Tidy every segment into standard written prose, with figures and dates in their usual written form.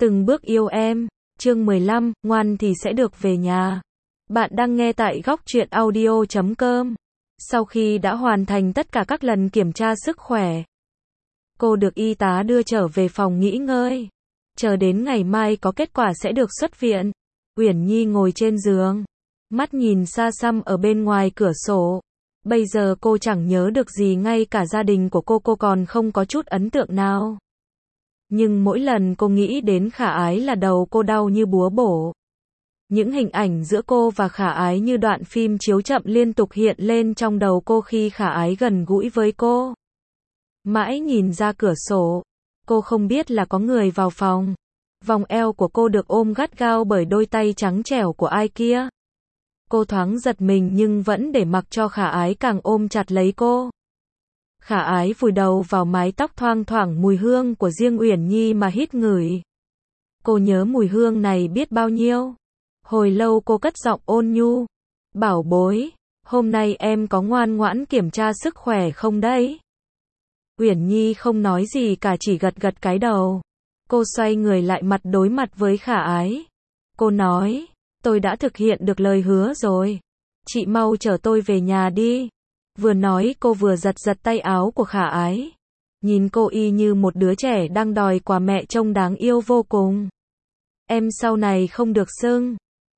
Từng bước yêu em, chương 15, ngoan thì sẽ được về nhà. Bạn đang nghe tại góc truyện audio.com. Sau khi đã hoàn thành tất cả các lần kiểm tra sức khỏe, cô được y tá đưa trở về phòng nghỉ ngơi. Chờ đến ngày mai có kết quả sẽ được xuất viện. Uyển Nhi ngồi trên giường, mắt nhìn xa xăm ở bên ngoài cửa sổ. Bây giờ cô chẳng nhớ được gì, ngay cả gia đình của cô còn không có chút ấn tượng nào. Nhưng mỗi lần cô nghĩ đến Khả Ái là đầu cô đau như búa bổ. Những hình ảnh giữa cô và Khả Ái như đoạn phim chiếu chậm liên tục hiện lên trong đầu cô khi Khả Ái gần gũi với cô. Mãi nhìn ra cửa sổ, cô không biết là có người vào phòng. Vòng eo của cô được ôm gắt gao bởi đôi tay trắng trẻo của ai kia. Cô thoáng giật mình nhưng vẫn để mặc cho Khả Ái càng ôm chặt lấy cô. Khả Ái vùi đầu vào mái tóc thoang thoảng mùi hương của riêng Uyển Nhi mà hít ngửi. Cô nhớ mùi hương này biết bao nhiêu. Hồi lâu cô cất giọng ôn nhu. Bảo bối, hôm nay em có ngoan ngoãn kiểm tra sức khỏe không đấy? Uyển Nhi không nói gì cả, chỉ gật gật cái đầu. Cô xoay người lại mặt đối mặt với Khả Ái. Cô nói, tôi đã thực hiện được lời hứa rồi. Chị mau chở tôi về nhà đi. Vừa nói cô vừa giật giật tay áo của Khả Ái. Nhìn cô y như một đứa trẻ đang đòi quà mẹ, trông đáng yêu vô cùng. Em sau này không được xưng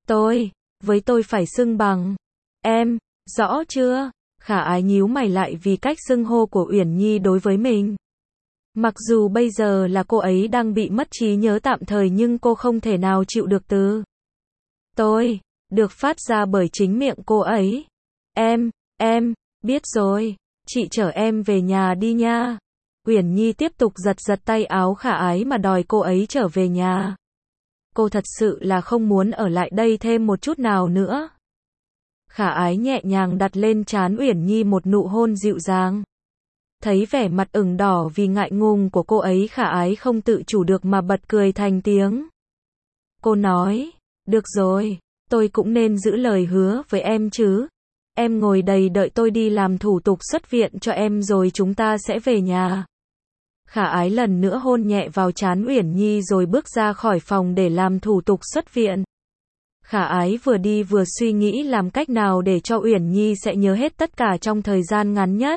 với tôi phải xưng bằng em, rõ chưa? Khả Ái nhíu mày lại vì cách xưng hô của Uyển Nhi đối với mình. Mặc dù bây giờ là cô ấy đang bị mất trí nhớ tạm thời nhưng cô không thể nào chịu được từ tôi được phát ra bởi chính miệng cô ấy. Em, biết rồi, chị chở em về nhà đi nha. Uyển Nhi tiếp tục giật giật tay áo Khả Ái mà đòi cô ấy trở về nhà. Cô thật sự là không muốn ở lại đây thêm một chút nào nữa. Khả Ái nhẹ nhàng đặt lên trán Uyển Nhi một nụ hôn dịu dàng. Thấy vẻ mặt ửng đỏ vì ngại ngùng của cô ấy, Khả Ái không tự chủ được mà bật cười thành tiếng. Cô nói, được rồi, tôi cũng nên giữ lời hứa với em chứ. Em ngồi đây đợi tôi đi làm thủ tục xuất viện cho em rồi chúng ta sẽ về nhà. Khả Ái lần nữa hôn nhẹ vào trán Uyển Nhi rồi bước ra khỏi phòng để làm thủ tục xuất viện. Khả Ái vừa đi vừa suy nghĩ làm cách nào để cho Uyển Nhi sẽ nhớ hết tất cả trong thời gian ngắn nhất.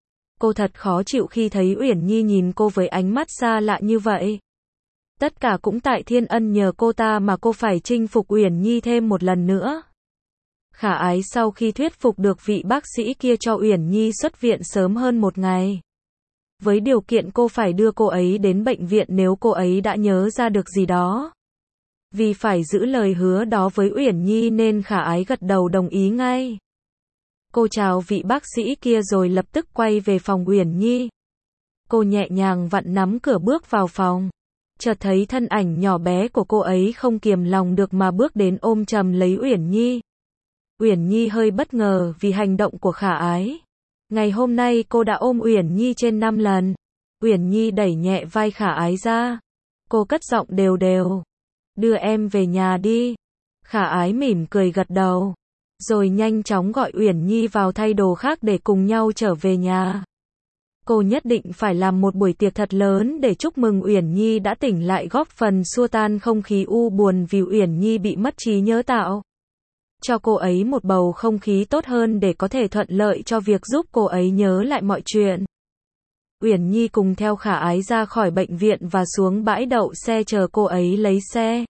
Cô thật khó chịu khi thấy Uyển Nhi nhìn cô với ánh mắt xa lạ như vậy. Tất cả cũng tại Thiên Ân nhờ cô ta mà cô phải chinh phục Uyển Nhi thêm một lần nữa. Khả Ái sau khi thuyết phục được vị bác sĩ kia cho Uyển Nhi xuất viện sớm hơn một ngày. Với điều kiện cô phải đưa cô ấy đến bệnh viện nếu cô ấy đã nhớ ra được gì đó. Vì phải giữ lời hứa đó với Uyển Nhi nên Khả Ái gật đầu đồng ý ngay. Cô chào vị bác sĩ kia rồi lập tức quay về phòng Uyển Nhi. Cô nhẹ nhàng vặn nắm cửa bước vào phòng. Chợt thấy thân ảnh nhỏ bé của cô ấy không kiềm lòng được mà bước đến ôm chầm lấy Uyển Nhi. Uyển Nhi hơi bất ngờ vì hành động của Khả Ái. Ngày hôm nay cô đã ôm Uyển Nhi trên 5 lần. Uyển Nhi đẩy nhẹ vai Khả Ái ra. Cô cất giọng đều đều. Đưa em về nhà đi. Khả Ái mỉm cười gật đầu. Rồi nhanh chóng gọi Uyển Nhi vào thay đồ khác để cùng nhau trở về nhà. Cô nhất định phải làm một buổi tiệc thật lớn để chúc mừng Uyển Nhi đã tỉnh lại, góp phần xua tan không khí u buồn vì Uyển Nhi bị mất trí nhớ, tạo cho cô ấy một bầu không khí tốt hơn để có thể thuận lợi cho việc giúp cô ấy nhớ lại mọi chuyện. Uyển Nhi cùng theo Khả Ái ra khỏi bệnh viện và xuống bãi đậu xe chờ cô ấy lấy xe.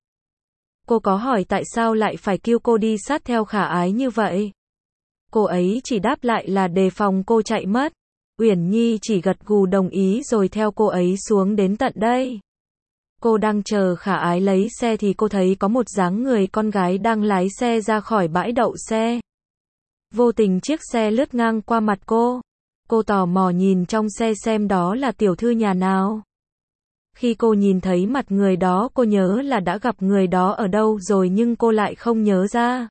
Cô có hỏi tại sao lại phải kêu cô đi sát theo Khả Ái như vậy. Cô ấy chỉ đáp lại là đề phòng cô chạy mất. Uyển Nhi chỉ gật gù đồng ý rồi theo cô ấy xuống đến tận đây. Cô đang chờ Khả Ái lấy xe thì cô thấy có một dáng người con gái đang lái xe ra khỏi bãi đậu xe. Vô tình chiếc xe lướt ngang qua mặt cô. Cô tò mò nhìn trong xe xem đó là tiểu thư nhà nào. Khi cô nhìn thấy mặt người đó cô nhớ là đã gặp người đó ở đâu rồi nhưng cô lại không nhớ ra.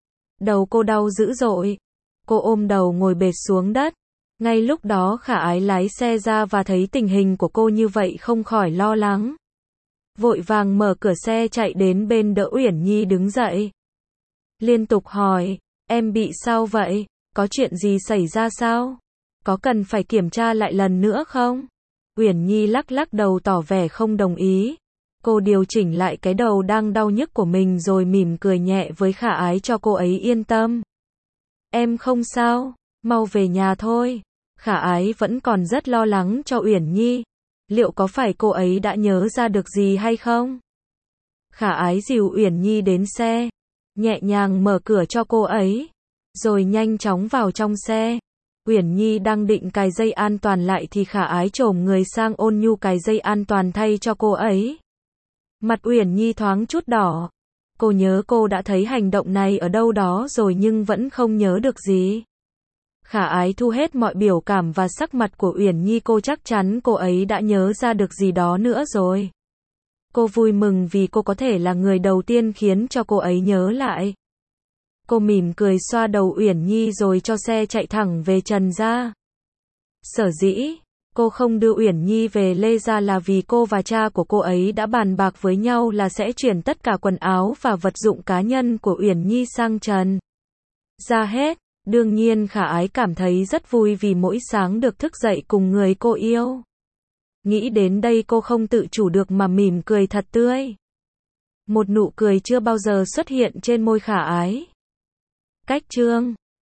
Đầu cô đau dữ dội. Cô ôm đầu ngồi bệt xuống đất. Ngay lúc đó Khả Ái lái xe ra và thấy tình hình của cô như vậy không khỏi lo lắng. Vội vàng mở cửa xe chạy đến bên đỡ Uyển Nhi đứng dậy. Liên tục hỏi, em bị sao vậy? Có chuyện gì xảy ra sao? Có cần phải kiểm tra lại lần nữa không? Uyển Nhi lắc lắc đầu tỏ vẻ không đồng ý. Cô điều chỉnh lại cái đầu đang đau nhức của mình rồi mỉm cười nhẹ với Khả Ái cho cô ấy yên tâm. Em không sao, mau về nhà thôi. Khả Ái vẫn còn rất lo lắng cho Uyển Nhi. Liệu có phải cô ấy đã nhớ ra được gì hay không? Khả Ái dìu Uyển Nhi đến xe, nhẹ nhàng mở cửa cho cô ấy, rồi nhanh chóng vào trong xe. Uyển Nhi đang định cài dây an toàn lại thì Khả Ái chồm người sang ôn nhu cài dây an toàn thay cho cô ấy. Mặt Uyển Nhi thoáng chút đỏ. Cô nhớ cô đã thấy hành động này ở đâu đó rồi nhưng vẫn không nhớ được gì. Khả Ái thu hết mọi biểu cảm và sắc mặt của Uyển Nhi, cô chắc chắn cô ấy đã nhớ ra được gì đó nữa rồi. Cô vui mừng vì cô có thể là người đầu tiên khiến cho cô ấy nhớ lại. Cô mỉm cười xoa đầu Uyển Nhi rồi cho xe chạy thẳng về Trần gia. Sở dĩ cô không đưa Uyển Nhi về Lê gia là vì cô và cha của cô ấy đã bàn bạc với nhau là sẽ chuyển tất cả quần áo và vật dụng cá nhân của Uyển Nhi sang Trần gia hết. Đương nhiên Khả Ái cảm thấy rất vui vì mỗi sáng được thức dậy cùng người cô yêu. Nghĩ đến đây cô không tự chủ được mà mỉm cười thật tươi. Một nụ cười chưa bao giờ xuất hiện trên môi Khả Ái. Cách chương